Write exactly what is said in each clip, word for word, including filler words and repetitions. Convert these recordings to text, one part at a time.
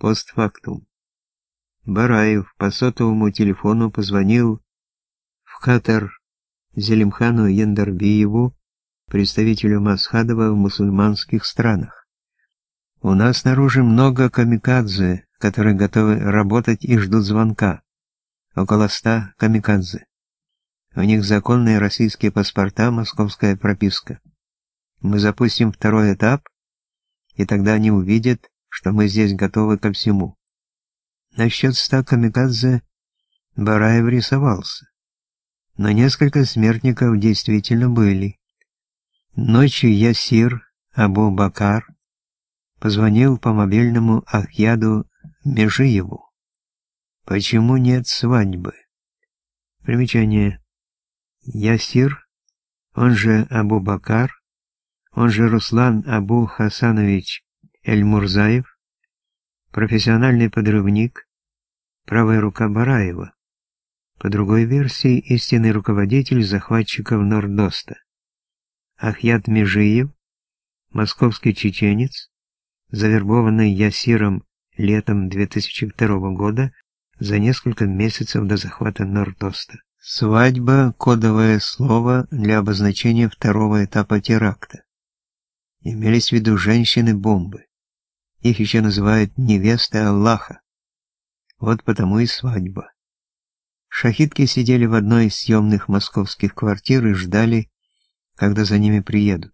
Постфактум. Бараев по сотовому телефону позвонил в Катар Зелимхану Яндарбиеву, представителю Масхадова в мусульманских странах. У нас снаружи много камикадзе, которые готовы работать и ждут звонка. Около ста камикадзе. У них законные российские паспорта, московская прописка. Мы запустим второй этап, и тогда они увидят, что мы здесь готовы ко всему. Насчет ста камикадзе Бараев рисовался. Но несколько смертников действительно были. Ночью Ясир Абу-Бакар позвонил по мобильному Ахьяду Межиеву. Почему нет свадьбы? Примечание. Ясир, он же Абу-Бакар, он же Руслан Абу-Хасанович Эль-Мурзаев, профессиональный подрывник, правая рука Бараева. По другой версии, истинный руководитель захватчиков Нордоста. Ахьяд Межиев, московский чеченец, завербованный Ясиром летом две тысячи второго года за несколько месяцев до захвата Нордоста. Свадьба – кодовое слово для обозначения второго этапа теракта. Имелись в виду женщины-бомбы. Их еще называют невесты Аллаха. Вот потому и свадьба. Шахидки сидели в одной из съемных московских квартир и ждали, когда за ними приедут.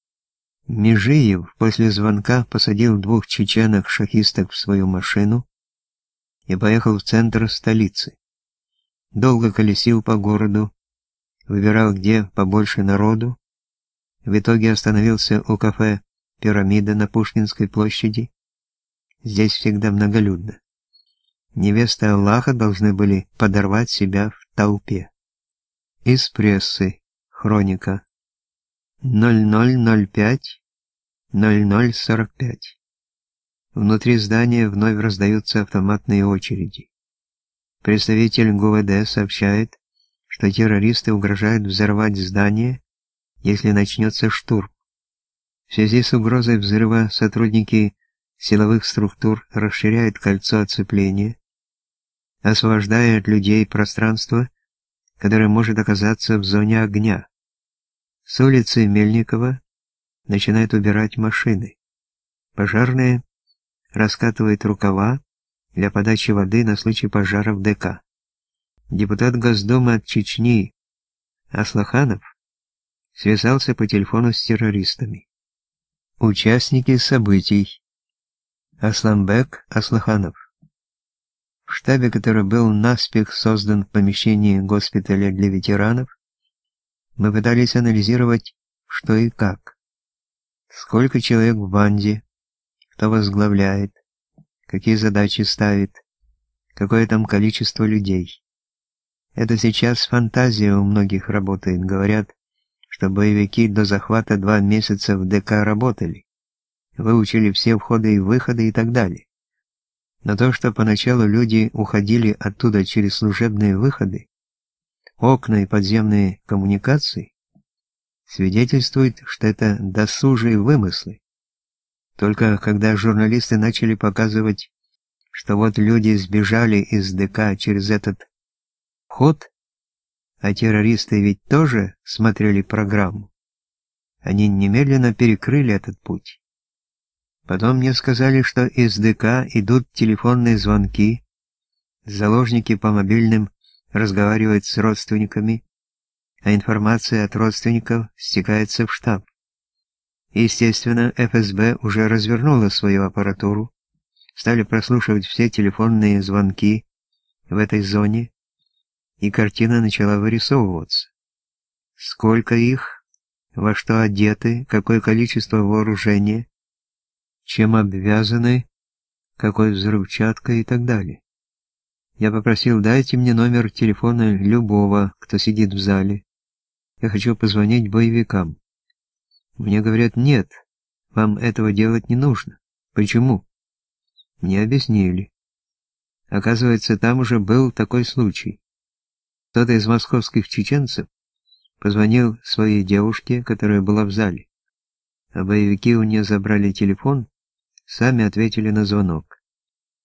Межиев после звонка посадил двух чеченок-шахисток в свою машину и поехал в центр столицы. Долго колесил по городу, выбирал, где побольше народу. В итоге остановился у кафе «Пирамида» на Пушкинской площади. Здесь всегда многолюдно. Невесты Аллаха должны были подорвать себя в толпе. Из прессы. Хроника. ноль ноль ноль пять ноль ноль сорок пять. Внутри здания вновь раздаются автоматные очереди. Представитель ГУВД сообщает, что террористы угрожают взорвать здание, если начнется штурм. В связи с угрозой взрыва сотрудники силовых структур расширяют кольцо оцепления, освобождая от людей пространство, которое может оказаться в зоне огня. С улицы Мельникова начинают убирать машины. Пожарные раскатывают рукава для подачи воды на случай пожара в ДК. Депутат Госдумы от Чечни Аслаханов связался по телефону с террористами. Участники событий. Асламбек Аслаханов. В штабе, который был наспех создан в помещении госпиталя для ветеранов, мы пытались анализировать, что и как. Сколько человек в банде, кто возглавляет, какие задачи ставит, какое там количество людей. Это сейчас фантазия у многих работает, говорят, что боевики до захвата два месяца в ДК работали, выучили все входы и выходы и так далее. Но то, что поначалу люди уходили оттуда через служебные выходы, окна и подземные коммуникации, свидетельствует, что это досужие вымыслы. Только когда журналисты начали показывать, что вот люди сбежали из ДК через этот вход, а террористы ведь тоже смотрели программу, они немедленно перекрыли этот путь. Потом мне сказали, что из ДК идут телефонные звонки, заложники по мобильным разговаривают с родственниками, а информация от родственников стекается в штаб. Естественно, эф эс бэ уже развернула свою аппаратуру, стали прослушивать все телефонные звонки в этой зоне, и картина начала вырисовываться. Сколько их, во что одеты, какое количество вооружения, чем обвязаны, какой взрывчаткой и так далее. Я попросил: дайте мне номер телефона любого, кто сидит в зале. Я хочу позвонить боевикам. Мне говорят: нет, вам этого делать не нужно. Почему? Мне объяснили. Оказывается, там уже был такой случай. Кто-то из московских чеченцев позвонил своей девушке, которая была в зале, а боевики у нее забрали телефон, сами ответили на звонок.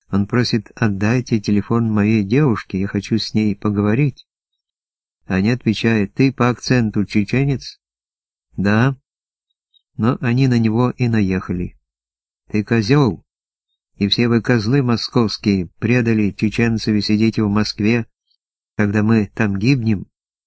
Он просит: отдайте телефон моей девушке, я хочу с ней поговорить. Они отвечают: ты по акценту чеченец? Да. Но они на него и наехали. Ты козел, и все вы козлы московские предали чеченцев и сидите в Москве, когда мы там гибнем.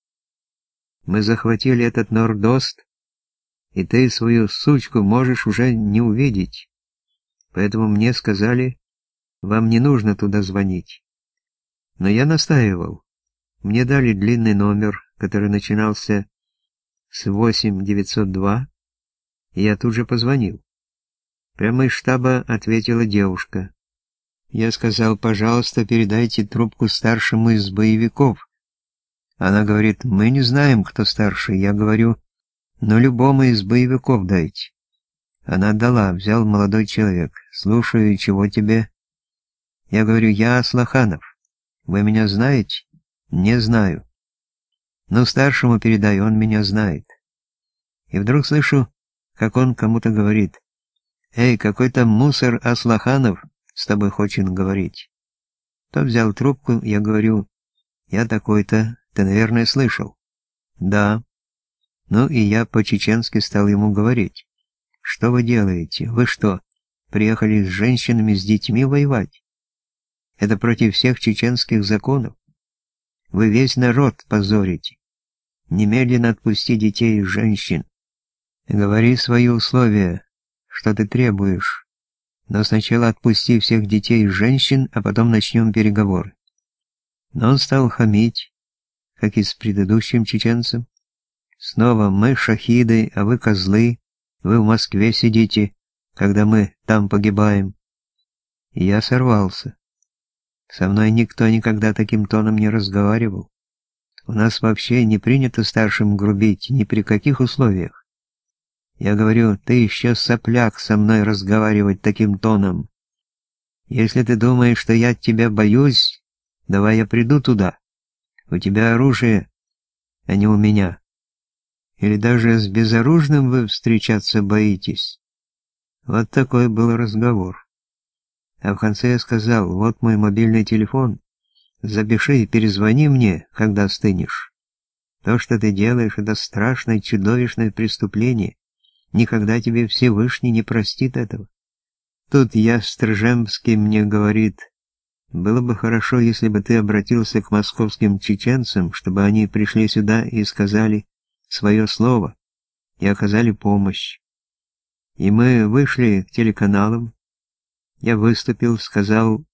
Мы захватили этот Нордост, и ты свою сучку можешь уже не увидеть. Поэтому мне сказали, вам не нужно туда звонить. Но я настаивал. Мне дали длинный номер, который начинался с восемь девятьсот два, и я тут же позвонил. Прямо из штаба ответила девушка. Я сказал: пожалуйста, передайте трубку старшему из боевиков. Она говорит: мы не знаем, кто старший. Я говорю: но любому из боевиков дайте. Она дала, взял молодой человек. Слушаю, чего тебе? Я говорю: я Аслаханов. Вы меня знаете? Не знаю. Ну, старшему передай, он меня знает. И вдруг слышу, как он кому-то говорит: эй, какой-то мусор Аслаханов с тобой хочет говорить. Тот взял трубку, я говорю: я такой-то, ты, наверное, слышал. Да. Ну и я по-чеченски стал ему говорить: что вы делаете? Вы что, приехали с женщинами, с детьми воевать? Это против всех чеченских законов. Вы весь народ позорите. Немедленно отпусти детей и женщин. Говори свои условия, что ты требуешь. Но сначала отпусти всех детей и женщин, а потом начнем переговоры. Но он стал хамить, как и с предыдущим чеченцем. Снова: мы шахиды, а вы козлы, вы в Москве сидите, когда мы там погибаем. И я сорвался. Со мной никто никогда таким тоном не разговаривал. У нас вообще не принято старшим грубить, ни при каких условиях. Я говорю: ты еще сопляк со мной разговаривать таким тоном. Если ты думаешь, что я тебя боюсь, давай я приду туда. У тебя оружие, а не у меня. Или даже с безоружным вы встречаться боитесь? Вот такой был разговор. А в конце я сказал: вот мой мобильный телефон, запиши и перезвони мне, когда остынешь. То, что ты делаешь, это страшное, чудовищное преступление. Никогда тебе Всевышний не простит этого. Тут я Стржемский мне говорит: было бы хорошо, если бы ты обратился к московским чеченцам, чтобы они пришли сюда и сказали свое слово, и оказали помощь. И мы вышли к телеканалам. Я выступил, сказал: